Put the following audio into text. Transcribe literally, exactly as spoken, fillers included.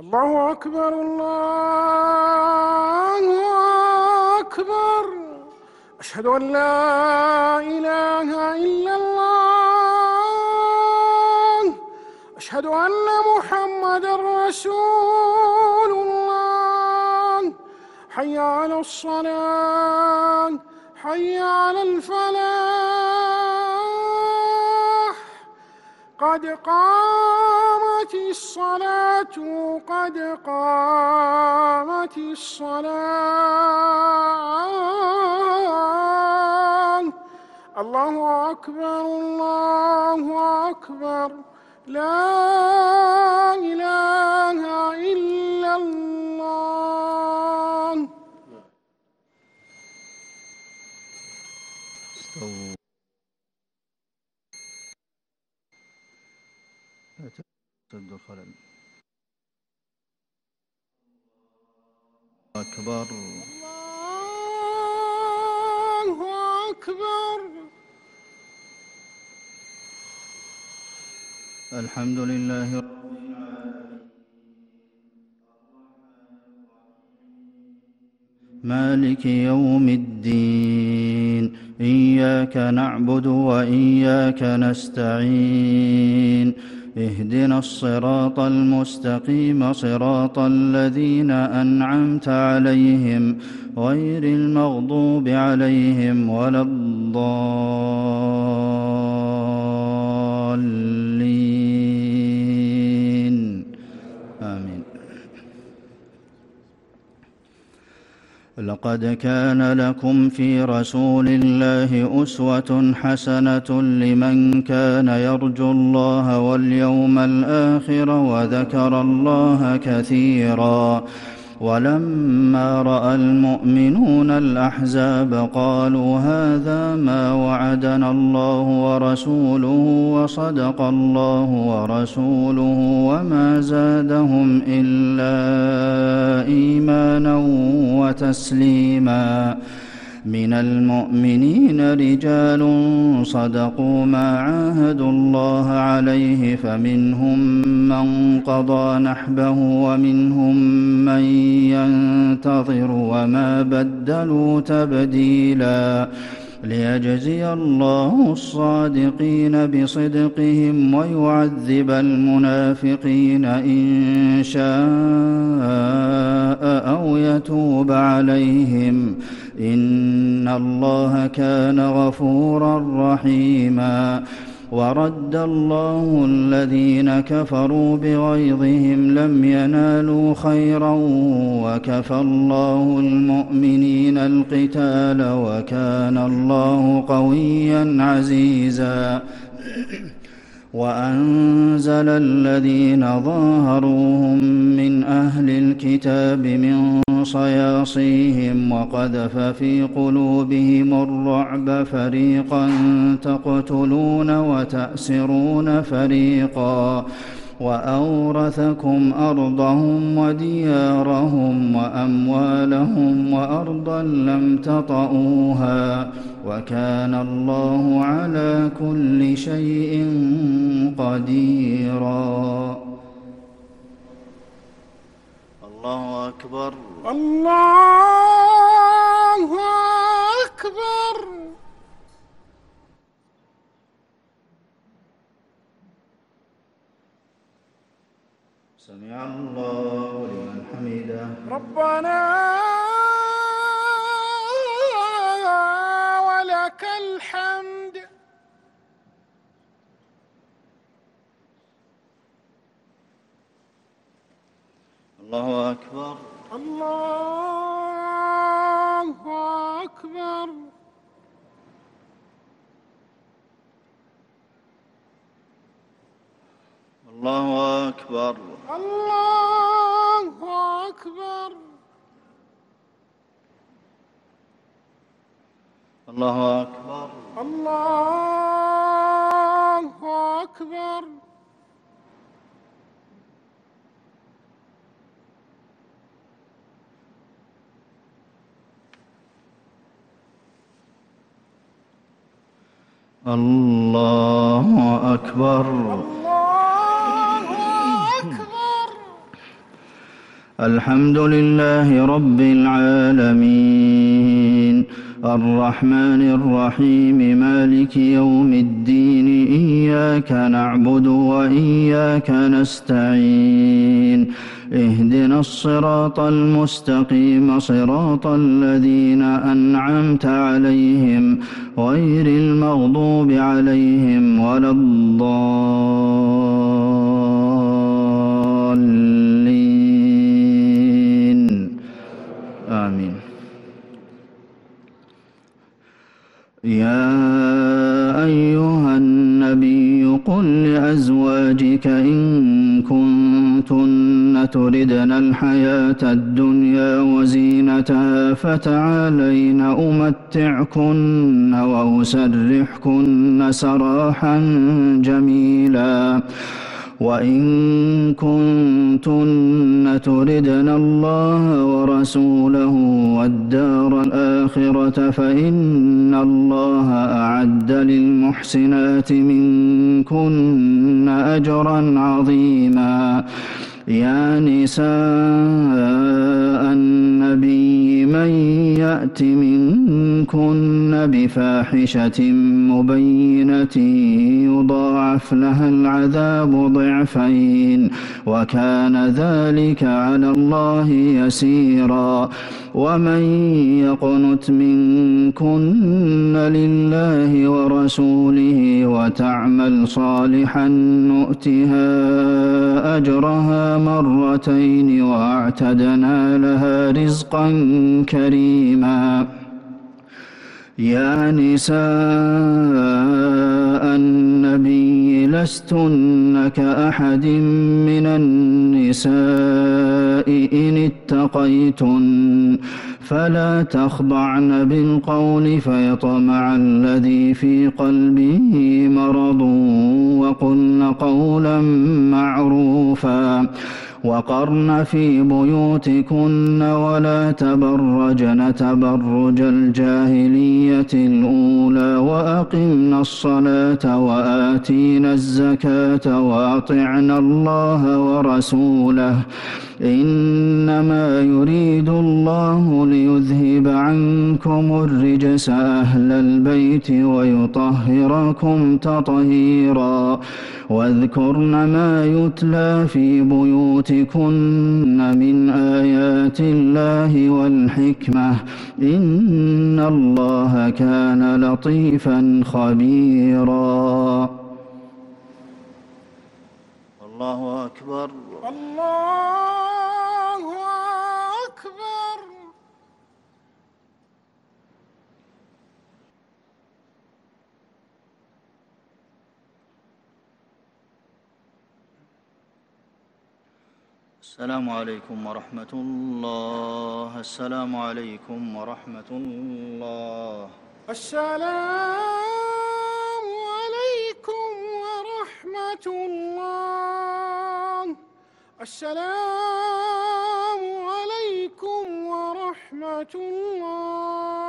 الله أكبر الله أكبر. أشهد أن لا إله إلا الله. أشهد أن محمدًا رسول الله. حي على الصلاة حي على الفلاح. قد قامت الصلاة قد قامت الصلاة. الله أكبر الله أكبر. لا إله إلا الله. استووا. سد الخلل. أكبر الله أكبر. الحمد لله مالك يوم الدين. إياك نعبد وإياك نستعين. اهدنا الصراط المستقيم صراط الذين أنعمت عليهم غير المغضوب عليهم ولا الضالين آمين. لقد كان لكم في رسول الله أسوة حسنة لمن كان يرجو الله واليوم الآخر وذكر الله كثيرا. ولما رأى المؤمنون الأحزاب قالوا هذا ما وعدنا الله ورسوله وصدق الله ورسوله وما زادهم إلا إيمانا وتسليما. من المؤمنين رجال صدقوا ما عاهدوا الله عليه فمنهم من قضى نحبه ومنهم من ينتظر وما بدلوا تبديلا. ليجزي الله الصادقين بصدقهم ويعذب المنافقين إن شاء أو يتوب عليهم إن الله كان غفورا رحيما. ورد الله الذين كفروا بغيظهم لم ينالوا خيرا وكفى الله المؤمنين القتال وكان الله قويا عزيزا. وأنزل الذين ظاهروهم من أهل الكتاب من صياصيهم وقذف في قلوبهم الرعب فريقا تقتلون وتأسرون فريقا. وأورثكم أرضهم وديارهم وأموالهم وأرضا لم تطئوها وكان الله على كل شيء قديرا. الله أكبر الله أكبر. سمع الله لمن حمده. ربنا ولك الحمد. الله أكبر الله أكبر. الله أكبر الله أكبر. الله أكبر الله أكبر. الله أكبر الله أكبر. الحمد لله رب العالمين الرحمن الرحيم مالك يوم الدين إياك نعبد وإياك نستعين اهدنا الصراط المستقيم صراط الذين أنعمت عليهم غير المغضوب عليهم ولا الضالين آمين. يا أيها النبي قل لأزواجك إن كنتن تردن الحياة الدنيا وزينتها فتعالين أمتعكن وأسرحكن سراحا جميلا وإن كنتن تردن الله ورسوله والدار الآخرة فإن الله أعد للمحسنات منكن أجرا عظيما. يا نساء النبي من يأت منكن بفاحشة مبينة يضاعف لها العذاب ضعفين وكان ذلك على الله يسيرا. ومن يقنت منكن لله ورسوله وتعمل صالحا نؤتها أجرها مرتين واعتدنا لها رزقا كريما. يا نساء النبي لستن كأحد من النساء إن اتقيتن فلا تخضعن بالقول فيطمع الذي في قلبه مرض وقلن قولا معروفا وقرن في بيوتكن ولا تبرجن تبرج الجاهلية الأولى وأقمن الصلاة وآتينا الزكاة وأطعنا الله ورسوله إنما يريد الله ليذهب عنكم الرجس أهل البيت ويطهركم تطهيرا. واذكرن ما يتلى في بيوتكن من آيات الله والحكمة إن الله كان لطيفا خبيرا. الله أكبر. الله أكبر. السلام عليكم ورحمة الله. السلام عليكم ورحمة الله. السلام عليكم ورحمة الله. السلام عليكم ورحمة الله.